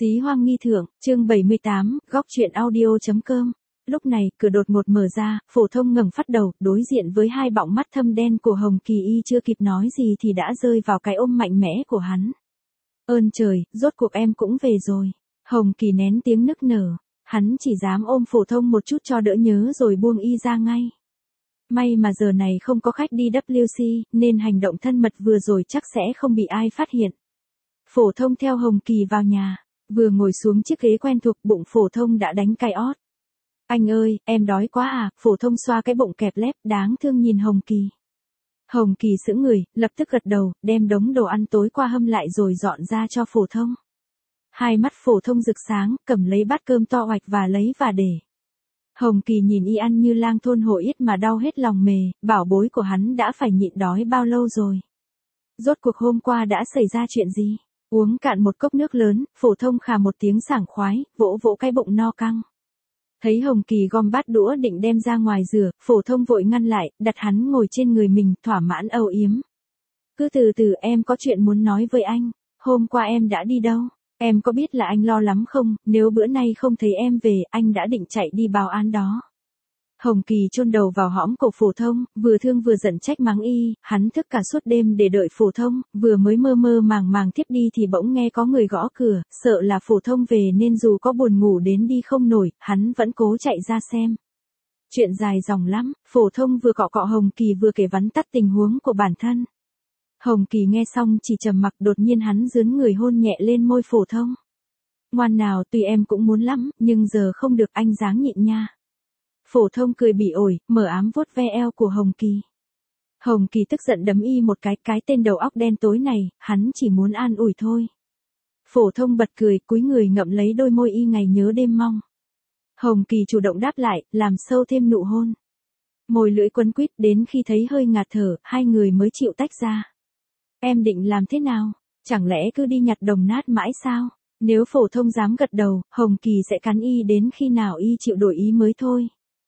Xí Hoang Nghi Thượng, chương 78, góc truyện audio.com. Lúc này, cửa đột ngột mở ra, Phổ Thông ngẩng phát đầu, đối diện với hai bọng mắt thâm đen của Hồng Kỳ y chưa kịp nói gì thì đã rơi vào cái ôm mạnh mẽ của hắn. Ơn trời, rốt cuộc em cũng về rồi. Hồng Kỳ nén tiếng nức nở, hắn chỉ dám ôm Phổ Thông một chút cho đỡ nhớ rồi buông y ra ngay. May mà giờ này không có khách đi WC, nên hành động thân mật vừa rồi chắc sẽ không bị ai phát hiện. Phổ Thông theo Hồng Kỳ vào nhà, vừa ngồi xuống chiếc ghế quen thuộc, bụng Phổ Thông đã đánh cay ót. Anh ơi, em đói quá à, Phổ Thông xoa cái bụng kẹp lép, đáng thương nhìn Hồng Kỳ. Hồng Kỳ sững người, lập tức gật đầu, đem đống đồ ăn tối qua hâm lại rồi dọn ra cho Phổ Thông. Hai mắt Phổ Thông rực sáng, cầm lấy bát cơm to oạch và lấy và để. Hồng Kỳ nhìn y ăn như lang thôn hổ yết mà đau hết lòng mề, bảo bối của hắn đã phải nhịn đói bao lâu rồi. Rốt cuộc hôm qua đã xảy ra chuyện gì? Uống cạn một cốc nước lớn, Phổ Thông khà một tiếng sảng khoái, vỗ vỗ cái bụng no căng. Thấy Hồng Kỳ gom bát đũa định đem ra ngoài rửa, Phổ Thông vội ngăn lại, đặt hắn ngồi trên người mình, thỏa mãn âu yếm. Cứ từ từ, em có chuyện muốn nói với anh. Hôm qua em đã đi đâu? Em có biết là anh lo lắm không, nếu bữa nay không thấy em về, anh đã định chạy đi báo án đó. Hồng Kỳ chôn đầu vào hõm cổ Phổ Thông, vừa thương vừa giận trách mắng y, hắn thức cả suốt đêm để đợi Phổ Thông, vừa mới mơ mơ màng màng thiếp đi thì bỗng nghe có người gõ cửa, sợ là Phổ Thông về nên dù có buồn ngủ đến đi không nổi, hắn vẫn cố chạy ra xem. Chuyện dài dòng lắm, Phổ Thông vừa cọ cọ Hồng Kỳ vừa kể vắn tắt tình huống của bản thân. Hồng Kỳ nghe xong chỉ trầm mặc, đột nhiên hắn dướn người hôn nhẹ lên môi Phổ Thông. Ngoan nào, tuy em cũng muốn lắm, nhưng giờ không được, anh ráng nhịn nha. Phổ Thông cười bỉ ổi, mở ám vuốt ve eo của Hồng Kỳ. Hồng Kỳ tức giận đấm y một cái tên đầu óc đen tối này, hắn chỉ muốn an ủi thôi. Phổ Thông bật cười, cúi người ngậm lấy đôi môi y ngày nhớ đêm mong. Hồng Kỳ chủ động đáp lại, làm sâu thêm nụ hôn. Môi lưỡi quấn quýt, đến khi thấy hơi ngạt thở, hai người mới chịu tách ra. Em định làm thế nào? Chẳng lẽ cứ đi nhặt đồng nát mãi sao? Nếu Phổ Thông dám gật đầu, Hồng Kỳ sẽ cắn y đến khi nào y chịu đổi ý mới thôi.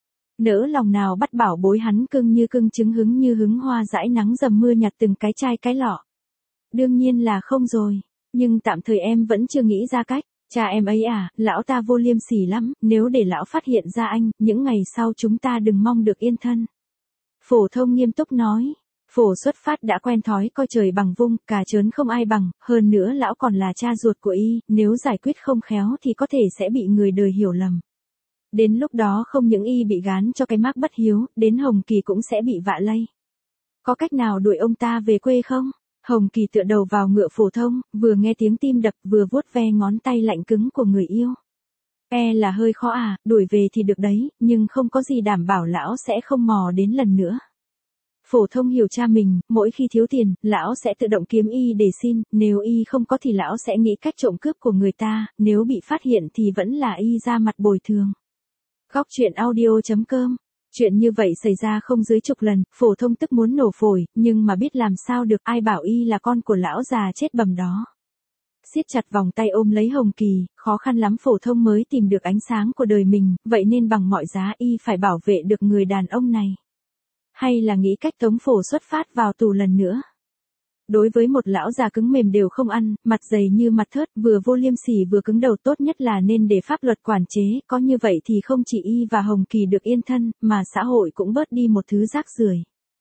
Nỡ lòng nào bắt bảo bối hắn cưng như cưng trứng, hứng như hứng hoa dãi nắng dầm mưa nhặt từng cái chai cái lọ. Đương nhiên là không rồi, nhưng tạm thời em vẫn chưa nghĩ ra cách. Cha em ấy à, lão ta vô liêm sỉ lắm, nếu để lão phát hiện ra anh, những ngày sau chúng ta đừng mong được yên thân. Phổ Thông nghiêm túc nói. Phổ Xuất Phát đã quen thói coi trời bằng vung, cà trớn không ai bằng, hơn nữa lão còn là cha ruột của y, nếu giải quyết không khéo thì có thể sẽ bị người đời hiểu lầm. Đến lúc đó không những y bị gán cho cái mác bất hiếu, đến Hồng Kỳ cũng sẽ bị vạ lây. Có cách nào đuổi ông ta về quê không? Hồng Kỳ tựa đầu vào ngựa Phổ Thông, vừa nghe tiếng tim đập vừa vuốt ve ngón tay lạnh cứng của người yêu. Là hơi khó à, đuổi về thì được đấy, nhưng không có gì đảm bảo lão sẽ không mò đến lần nữa. Phổ Thông hiểu cha mình, mỗi khi thiếu tiền, lão sẽ tự động kiếm y để xin, nếu y không có thì lão sẽ nghĩ cách trộm cướp của người ta, nếu bị phát hiện thì vẫn là y ra mặt bồi thường. Góc truyện audio.com. Chuyện như vậy xảy ra không dưới chục lần, Phổ Thông tức muốn nổ phổi, nhưng mà biết làm sao được, ai bảo y là con của lão già chết bầm đó. Siết chặt vòng tay ôm lấy Hồng Kỳ, khó khăn lắm Phổ Thông mới tìm được ánh sáng của đời mình, vậy nên bằng mọi giá y phải bảo vệ được người đàn ông này. Hay là nghĩ cách tống Phổ Xuất Phát vào tù lần nữa. Đối với một lão già cứng mềm đều không ăn, mặt dày như mặt thớt, vừa vô liêm sỉ vừa cứng đầu, tốt nhất là nên để pháp luật quản chế, có như vậy thì không chỉ y và Hồng Kỳ được yên thân, mà xã hội cũng bớt đi một thứ rác rưởi.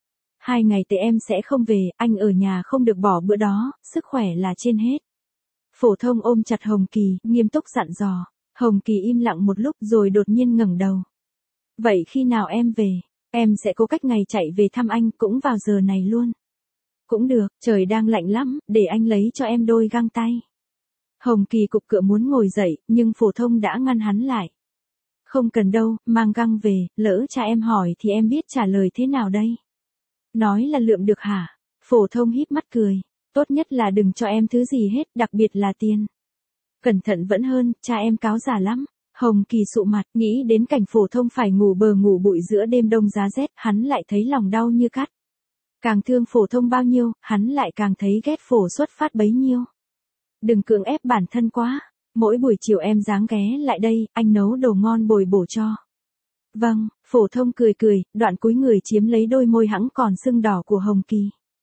2 ngày tới em sẽ không về, anh ở nhà không được bỏ bữa đó, sức khỏe là trên hết. Phổ Thông ôm chặt Hồng Kỳ, nghiêm túc dặn dò. Hồng Kỳ im lặng một lúc rồi đột nhiên ngẩng đầu. Vậy khi nào em về? Em sẽ cố cách ngày chạy về thăm anh, cũng vào giờ này luôn. Cũng được, trời đang lạnh lắm, để anh lấy cho em đôi găng tay. Hồng Kỳ cục cựa muốn ngồi dậy, nhưng Phổ Thông đã ngăn hắn lại. Không cần đâu, mang găng về, lỡ cha em hỏi thì em biết trả lời thế nào đây? Nói là lượm được hả? Phổ Thông híp mắt cười. Tốt nhất là đừng cho em thứ gì hết, đặc biệt là tiền. Cẩn thận vẫn hơn, cha em cáo già lắm. Hồng Kỳ sụ mặt, nghĩ đến cảnh Phổ Thông phải ngủ bờ ngủ bụi giữa đêm đông giá rét, hắn lại thấy lòng đau như cắt. Càng thương Phổ Thông bao nhiêu, hắn lại càng thấy ghét Phổ Xuất Phát bấy nhiêu. Đừng cưỡng ép bản thân quá, mỗi buổi chiều em dáng ghé lại đây, anh nấu đồ ngon bồi bổ cho. Vâng, Phổ Thông cười, đoạn cúi người chiếm lấy đôi môi hẵng còn sưng đỏ của Hồng Kỳ.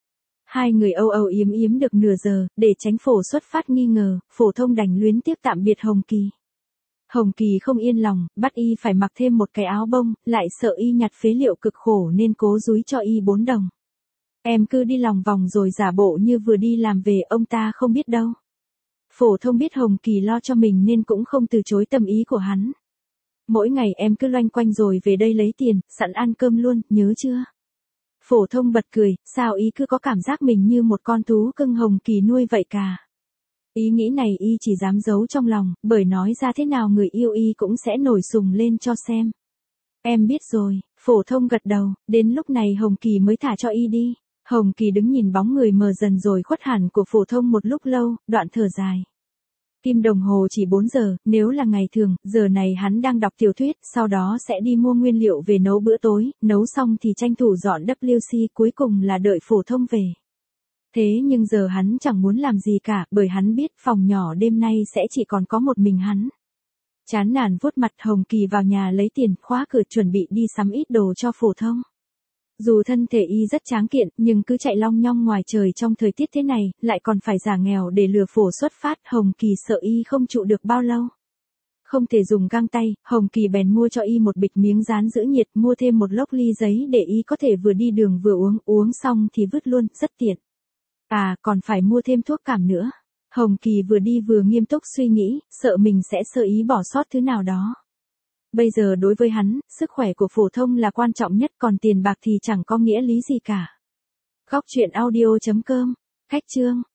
Hai người âu âu yếm yếm được nửa giờ, để tránh Phổ xuất phát nghi ngờ, Phổ Thông đành luyến tiếc tạm biệt Hồng Kỳ. Hồng Kỳ không yên lòng, bắt y phải mặc thêm một cái áo bông, lại sợ y nhặt phế liệu cực khổ nên cố dúi cho y 4 đồng. Em cứ đi lòng vòng rồi giả bộ như vừa đi làm về, ông ta không biết đâu. Phổ Thông biết Hồng Kỳ lo cho mình nên cũng không từ chối tâm ý của hắn. Mỗi ngày em cứ loanh quanh rồi về đây lấy tiền, sẵn ăn cơm luôn, nhớ chưa? Phổ Thông bật cười, sao y cứ có cảm giác mình như một con thú cưng Hồng Kỳ nuôi vậy cả. Ý nghĩ này y chỉ dám giấu trong lòng, bởi nói ra thế nào người yêu y cũng sẽ nổi sùng lên cho xem. Em biết rồi, Phổ Thông gật đầu, đến lúc này Hồng Kỳ mới thả cho y đi. Hồng Kỳ đứng nhìn bóng người mờ dần rồi khuất hẳn của Phổ Thông một lúc lâu, đoạn thở dài. Kim đồng hồ chỉ 4 giờ, nếu là ngày thường, giờ này hắn đang đọc tiểu thuyết, sau đó sẽ đi mua nguyên liệu về nấu bữa tối, nấu xong thì tranh thủ dọn WC, cuối cùng là đợi Phổ Thông về. Thế nhưng giờ hắn chẳng muốn làm gì cả, bởi hắn biết phòng nhỏ đêm nay sẽ chỉ còn có một mình hắn. Chán nản vuốt mặt, Hồng Kỳ vào nhà lấy tiền, khóa cửa chuẩn bị đi sắm ít đồ cho Phổ Thông. Dù thân thể y rất tráng kiện, nhưng cứ chạy long nhong ngoài trời trong thời tiết thế này, lại còn phải giả nghèo để lừa Phổ xuất phát, Hồng Kỳ sợ y không trụ được bao lâu. Không thể dùng găng tay, Hồng Kỳ bèn mua cho y một bịch miếng dán giữ nhiệt, mua thêm một lốc ly giấy để y có thể vừa đi đường vừa uống xong thì vứt luôn, rất tiện. À, còn phải mua thêm thuốc cảm nữa. Hồng Kỳ vừa đi vừa nghiêm túc suy nghĩ, sợ mình sẽ sơ ý bỏ sót thứ nào đó. Bây giờ đối với hắn, sức khỏe của Phổ Thông là quan trọng nhất, còn tiền bạc thì chẳng có nghĩa lý gì cả. Góc truyện audio.com, Khách chương.